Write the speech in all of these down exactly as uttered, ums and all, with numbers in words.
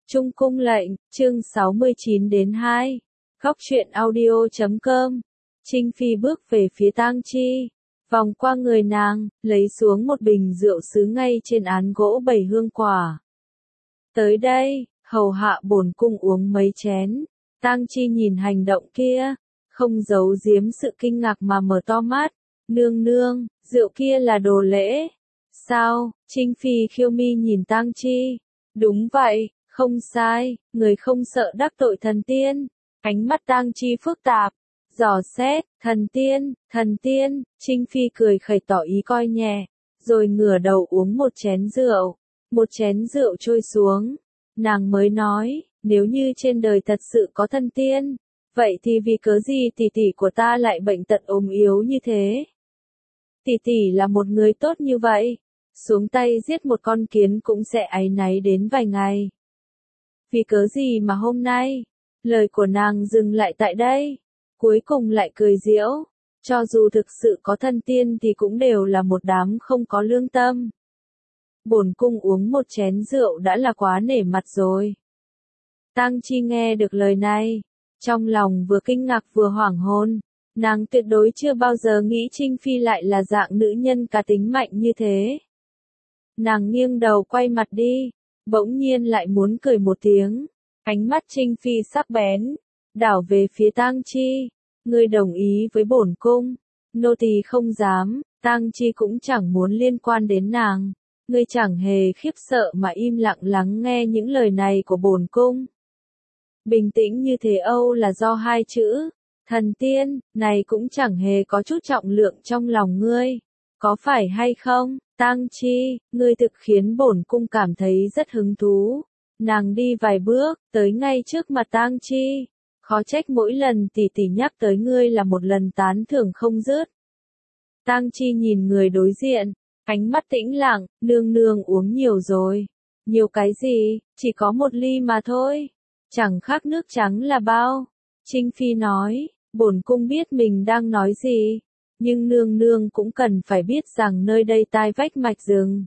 Trung cung lệnh, chương sáu mươi chín đến hai. Góc truyện audio chấm com. Trinh Phi bước về phía Tang Chi, vòng qua người nàng, lấy xuống một bình rượu sứ ngay trên án gỗ bày hương quả. Tới đây, hầu hạ bổn cung uống mấy chén. Tang Chi nhìn hành động kia, không giấu giếm sự kinh ngạc mà mở to mắt. Nương nương, rượu kia là đồ lễ. Sao? Trinh Phi khiêu mi nhìn Tang Chi. Đúng vậy, không sai, người không sợ đắc tội thần tiên. Ánh mắt Tang Chi phức tạp, dò xét, thần tiên, thần tiên. Trinh Phi cười khẩy tỏ ý coi nhẹ, rồi ngửa đầu uống một chén rượu. Một chén rượu trôi xuống, nàng mới nói, nếu như trên đời thật sự có thần tiên, vậy thì vì cớ gì tỷ tỷ của ta lại bệnh tật ốm yếu như thế? Tỷ tỷ là một người tốt như vậy, xuống tay giết một con kiến cũng sẽ áy náy đến vài ngày. Vì cớ gì mà hôm nay, lời của nàng dừng lại tại đây, cuối cùng lại cười giễu, cho dù thực sự có thần tiên thì cũng đều là một đám không có lương tâm. Bổn cung uống một chén rượu đã là quá nể mặt rồi. Tang Chi nghe được lời này, trong lòng vừa kinh ngạc vừa hoảng hồn, nàng tuyệt đối chưa bao giờ nghĩ Trinh Phi lại là dạng nữ nhân cá tính mạnh như thế. Nàng nghiêng đầu quay mặt đi, bỗng nhiên lại muốn cười một tiếng, ánh mắt Trinh Phi sắc bén, đảo về phía Tang Chi, ngươi đồng ý với bổn cung, nô tỳ không dám. Tang Chi cũng chẳng muốn liên quan đến nàng, ngươi chẳng hề khiếp sợ mà im lặng lắng nghe những lời này của bổn cung. Bình tĩnh như thế Âu là do hai chữ, thần tiên, này cũng chẳng hề có chút trọng lượng trong lòng ngươi, có phải hay không? Tang Chi, ngươi thực khiến bổn cung cảm thấy rất hứng thú. Nàng đi vài bước, tới ngay trước mặt Tang Chi. Khó trách mỗi lần tỷ tỷ nhắc tới ngươi là một lần tán thưởng không dứt. Tang Chi nhìn người đối diện, ánh mắt tĩnh lặng, nương nương uống nhiều rồi. Nhiều cái gì, chỉ có một ly mà thôi. Chẳng khác nước trắng là bao. Trinh Phi nói, bổn cung biết mình đang nói gì. Nhưng nương nương cũng cần phải biết rằng nơi đây tai vách mạch rừng.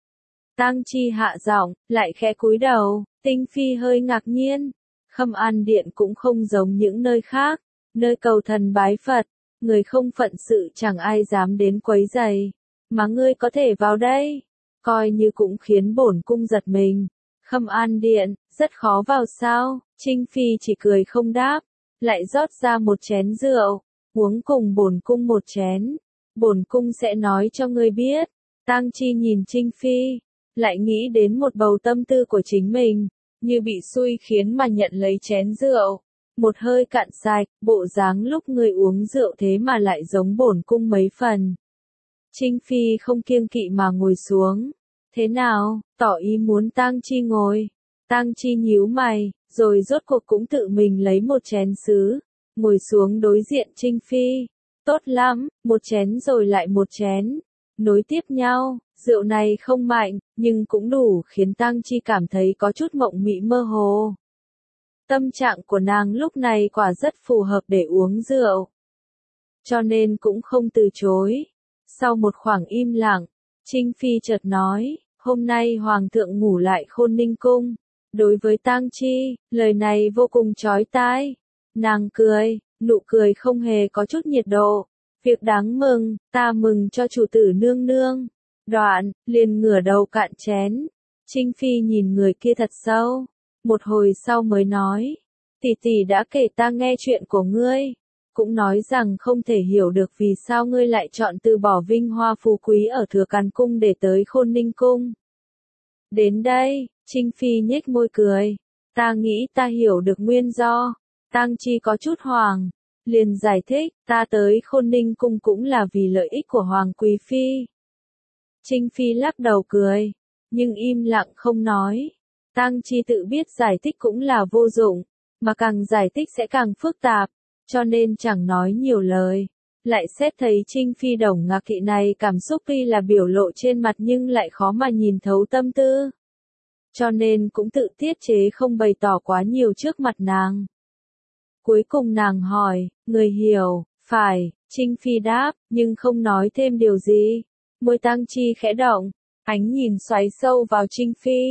Tang Chi hạ giọng, lại khẽ cúi đầu, Tinh Phi hơi ngạc nhiên. Khâm An Điện cũng không giống những nơi khác, nơi cầu thần bái Phật, người không phận sự chẳng ai dám đến quấy rầy, mà ngươi có thể vào đây, coi như cũng khiến bổn cung giật mình. Khâm An Điện, rất khó vào sao? Trinh Phi chỉ cười không đáp, lại rót ra một chén rượu. Uống cùng bổn cung một chén, bổn cung sẽ nói cho ngươi biết. Tang Chi nhìn Trinh Phi, lại nghĩ đến một bầu tâm tư của chính mình, như bị xui khiến mà nhận lấy chén rượu, một hơi cạn sạch, bộ dáng lúc ngươi uống rượu thế mà lại giống bổn cung mấy phần. Trinh Phi không kiêng kỵ mà ngồi xuống, thế nào, tỏ ý muốn Tang Chi ngồi. Tang Chi nhíu mày, rồi rốt cuộc cũng tự mình lấy một chén sứ, ngồi xuống đối diện Trinh Phi. Tốt lắm, một chén rồi lại một chén, nối tiếp nhau, rượu này không mạnh, nhưng cũng đủ khiến Tang Chi cảm thấy có chút mộng mị mơ hồ. Tâm trạng của nàng lúc này quả rất phù hợp để uống rượu, cho nên cũng không từ chối. Sau một khoảng im lặng, Trinh Phi chợt nói, hôm nay Hoàng thượng ngủ lại Khôn Ninh Cung. Đối với Tang Chi, lời này vô cùng chói tai. Nàng cười, nụ cười không hề có chút nhiệt độ. Việc đáng mừng, ta mừng cho chủ tử nương nương. Đoạn, liền ngửa đầu cạn chén. Trinh Phi nhìn người kia thật sâu. Một hồi sau mới nói, tỷ tỷ đã kể ta nghe chuyện của ngươi. Cũng nói rằng không thể hiểu được vì sao ngươi lại chọn từ bỏ vinh hoa phú quý ở Thừa Càn Cung để tới Khôn Ninh Cung. Đến đây, Trinh Phi nhếch môi cười. Ta nghĩ ta hiểu được nguyên do. Tang Chi có chút hoảng, liền giải thích, ta tới Khôn Ninh Cung cũng là vì lợi ích của Hoàng Quý Phi. Trinh Phi lắc đầu cười, nhưng im lặng không nói. Tang Chi tự biết giải thích cũng là vô dụng, mà càng giải thích sẽ càng phức tạp, cho nên chẳng nói nhiều lời. Lại xét thấy Trinh Phi đồng ngạc kỵ này cảm xúc tuy là biểu lộ trên mặt nhưng lại khó mà nhìn thấu tâm tư. Cho nên cũng tự tiết chế không bày tỏ quá nhiều trước mặt nàng. Cuối cùng nàng hỏi, người hiểu, phải, Trinh Phi đáp, nhưng không nói thêm điều gì. Môi Tang Chi khẽ động, ánh nhìn xoáy sâu vào Trinh Phi.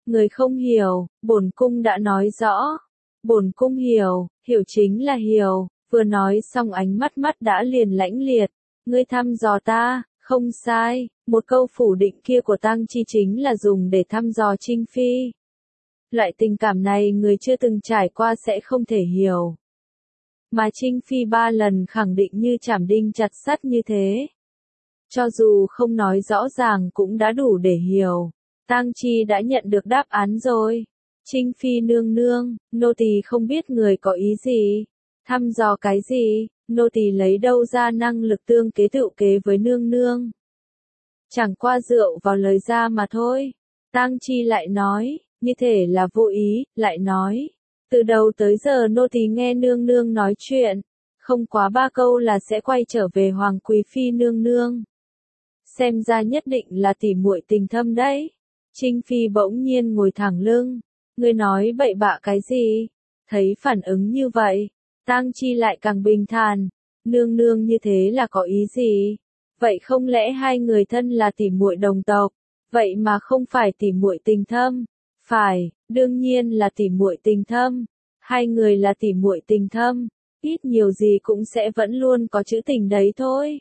Người không hiểu, bổn cung đã nói rõ. Bổn cung hiểu, hiểu chính là hiểu, vừa nói xong ánh mắt mắt đã liền lãnh liệt. Ngươi thăm dò ta, không sai, một câu phủ định kia của Tang Chi chính là dùng để thăm dò Trinh Phi. Loại tình cảm này người chưa từng trải qua sẽ không thể hiểu. Mà Trinh Phi ba lần khẳng định như chảm đinh chặt sắt như thế. Cho dù không nói rõ ràng cũng đã đủ để hiểu. Tang Chi đã nhận được đáp án rồi. Trinh Phi nương nương, nô tỳ không biết người có ý gì. Thăm dò cái gì, nô tỳ lấy đâu ra năng lực tương kế tựu kế với nương nương. Chẳng qua rượu vào lời ra mà thôi. Tang Chi lại nói, như thể là vô ý, lại nói. Từ đầu tới giờ nô tỳ nghe nương nương nói chuyện. Không quá ba câu là sẽ quay trở về Hoàng Quý Phi nương nương. Xem ra nhất định là tỉ muội tình thâm đấy. Trinh Phi bỗng nhiên ngồi thẳng lưng. Ngươi nói bậy bạ cái gì? Thấy phản ứng như vậy, Tang Chi lại càng bình thản. Nương nương như thế là có ý gì? Vậy không lẽ hai người thân là tỉ muội đồng tộc? Vậy mà không phải tỉ muội tình thâm? Phải, đương nhiên là tỉ muội tình thâm. Hai người là tỉ muội tình thâm, ít nhiều gì cũng sẽ vẫn luôn có chữ tình đấy thôi.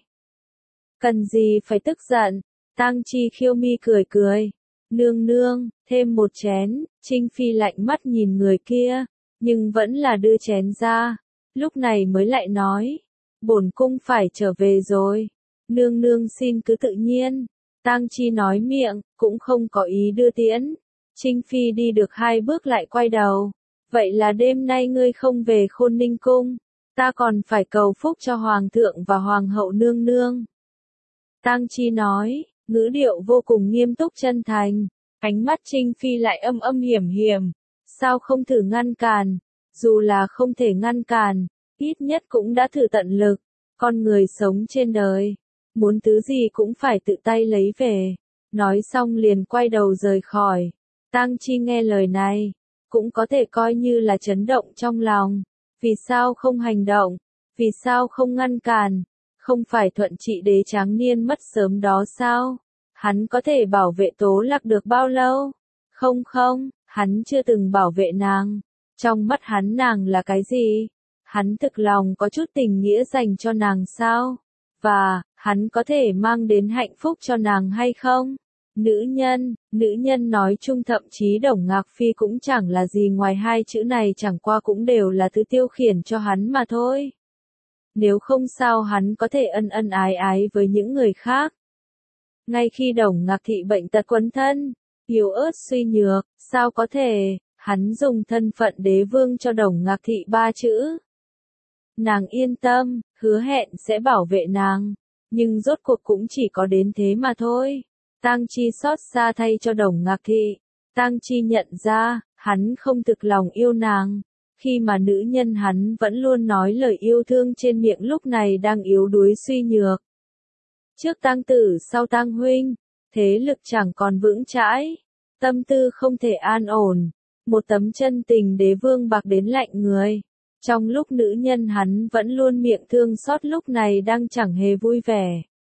Cần gì phải tức giận? Tang Chi khiêu mi cười cười. Nương nương, thêm một chén. Trinh Phi lạnh mắt nhìn người kia, nhưng vẫn là đưa chén ra. Lúc này mới lại nói, bổn cung phải trở về rồi. Nương nương xin cứ tự nhiên. Tang Chi nói miệng, cũng không có ý đưa tiễn. Trinh Phi đi được hai bước lại quay đầu. Vậy là đêm nay ngươi không về Khôn Ninh cung. Ta còn phải cầu phúc cho Hoàng thượng và Hoàng hậu nương nương. Tang Chi nói, ngữ điệu vô cùng nghiêm túc chân thành. Ánh mắt Trinh Phi lại âm âm hiểm hiểm. Sao không thử ngăn cản? Dù là không thể ngăn cản, ít nhất cũng đã thử tận lực. Con người sống trên đời, muốn thứ gì cũng phải tự tay lấy về. Nói xong liền quay đầu rời khỏi. Tang Chi nghe lời này, cũng có thể coi như là chấn động trong lòng. Vì sao không hành động? Vì sao không ngăn cản? Không phải thuận trị đế tráng niên mất sớm đó sao? Hắn có thể bảo vệ Tố Lạc được bao lâu? Không không, hắn chưa từng bảo vệ nàng. Trong mắt hắn nàng là cái gì? Hắn thực lòng có chút tình nghĩa dành cho nàng sao? Và, hắn có thể mang đến hạnh phúc cho nàng hay không? Nữ nhân, nữ nhân nói chung thậm chí Đồng Ngạc Phi cũng chẳng là gì ngoài hai chữ này, chẳng qua cũng đều là thứ tiêu khiển cho hắn mà thôi. Nếu không sao hắn có thể ân ân ái ái với những người khác. Ngay khi Đồng Ngạc Thị bệnh tật quấn thân, yếu ớt suy nhược, sao có thể, hắn dùng thân phận đế vương cho Đồng Ngạc Thị ba chữ. Nàng yên tâm, hứa hẹn sẽ bảo vệ nàng, nhưng rốt cuộc cũng chỉ có đến thế mà thôi. Tang Chi xót xa thay cho Đồng Ngạc Thị. Tang Chi nhận ra, hắn không thực lòng yêu nàng, khi mà nữ nhân hắn vẫn luôn nói lời yêu thương trên miệng lúc này đang yếu đuối suy nhược. Trước tang tử sau tang huynh, thế lực chẳng còn vững chãi, tâm tư không thể an ổn, một tấm chân tình đế vương bạc đến lạnh người. Trong lúc nữ nhân hắn vẫn luôn miệng thương xót lúc này đang chẳng hề vui vẻ.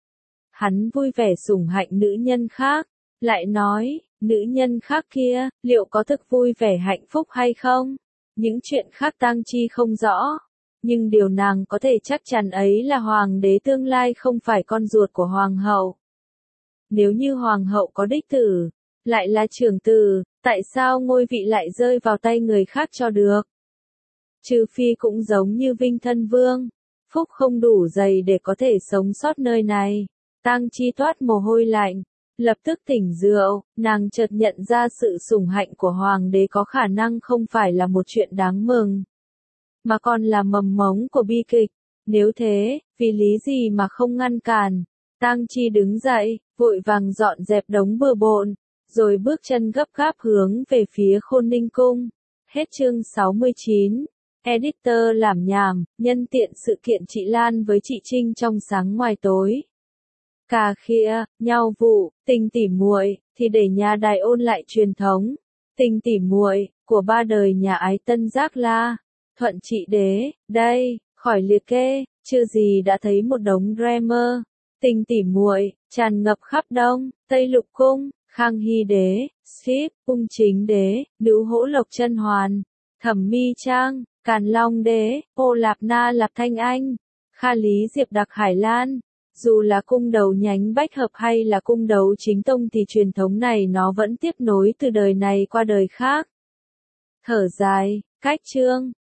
Hắn vui vẻ sủng hạnh nữ nhân khác, lại nói, nữ nhân khác kia, liệu có thực vui vẻ hạnh phúc hay không? Những chuyện khác Tang Chi không rõ, nhưng điều nàng có thể chắc chắn ấy là hoàng đế tương lai không phải con ruột của hoàng hậu. Nếu như hoàng hậu có đích tử, lại là trưởng tử, tại sao ngôi vị lại rơi vào tay người khác cho được? Trừ phi cũng giống như Vinh Thân Vương, phúc không đủ dày để có thể sống sót nơi này. Tang Chi toát mồ hôi lạnh, lập tức tỉnh rượu, nàng chợt nhận ra sự sủng hạnh của hoàng đế có khả năng không phải là một chuyện đáng mừng, mà còn là mầm mống của bi kịch. Nếu thế, vì lý gì mà không ngăn cản? Tang Chi đứng dậy, vội vàng dọn dẹp đống bừa bộn, rồi bước chân gấp gáp hướng về phía Khôn Ninh cung. Hết chương sáu mươi chín. Editor làm nhảm, nhân tiện sự kiện chị Lan với chị Trinh trong sáng ngoài tối. Cà khịa, nhau vụ, tình tỉ muội, thì để nhà đài ôn lại truyền thống. Tình tỉ muội của ba đời nhà ái Tân Giác La, Thuận Trị Đế, đây, khỏi liệt kê, chưa gì đã thấy một đống drama. Tình tỉ muội tràn ngập khắp Đông, Tây Lục cung, Khang Hy đế, Ship, Ung Chính đế, Nữ Hỗ Lộc Chân Hoàn, Thẩm Mi Trang, Càn Long đế, Ô Lạp Na Lạp Thanh Anh, Kha Lý Diệp Đặc Hải Lan. Dù là cung đấu nhánh bách hợp hay là cung đấu chính tông thì truyền thống này nó vẫn tiếp nối từ đời này qua đời khác. Thở dài, cách chương.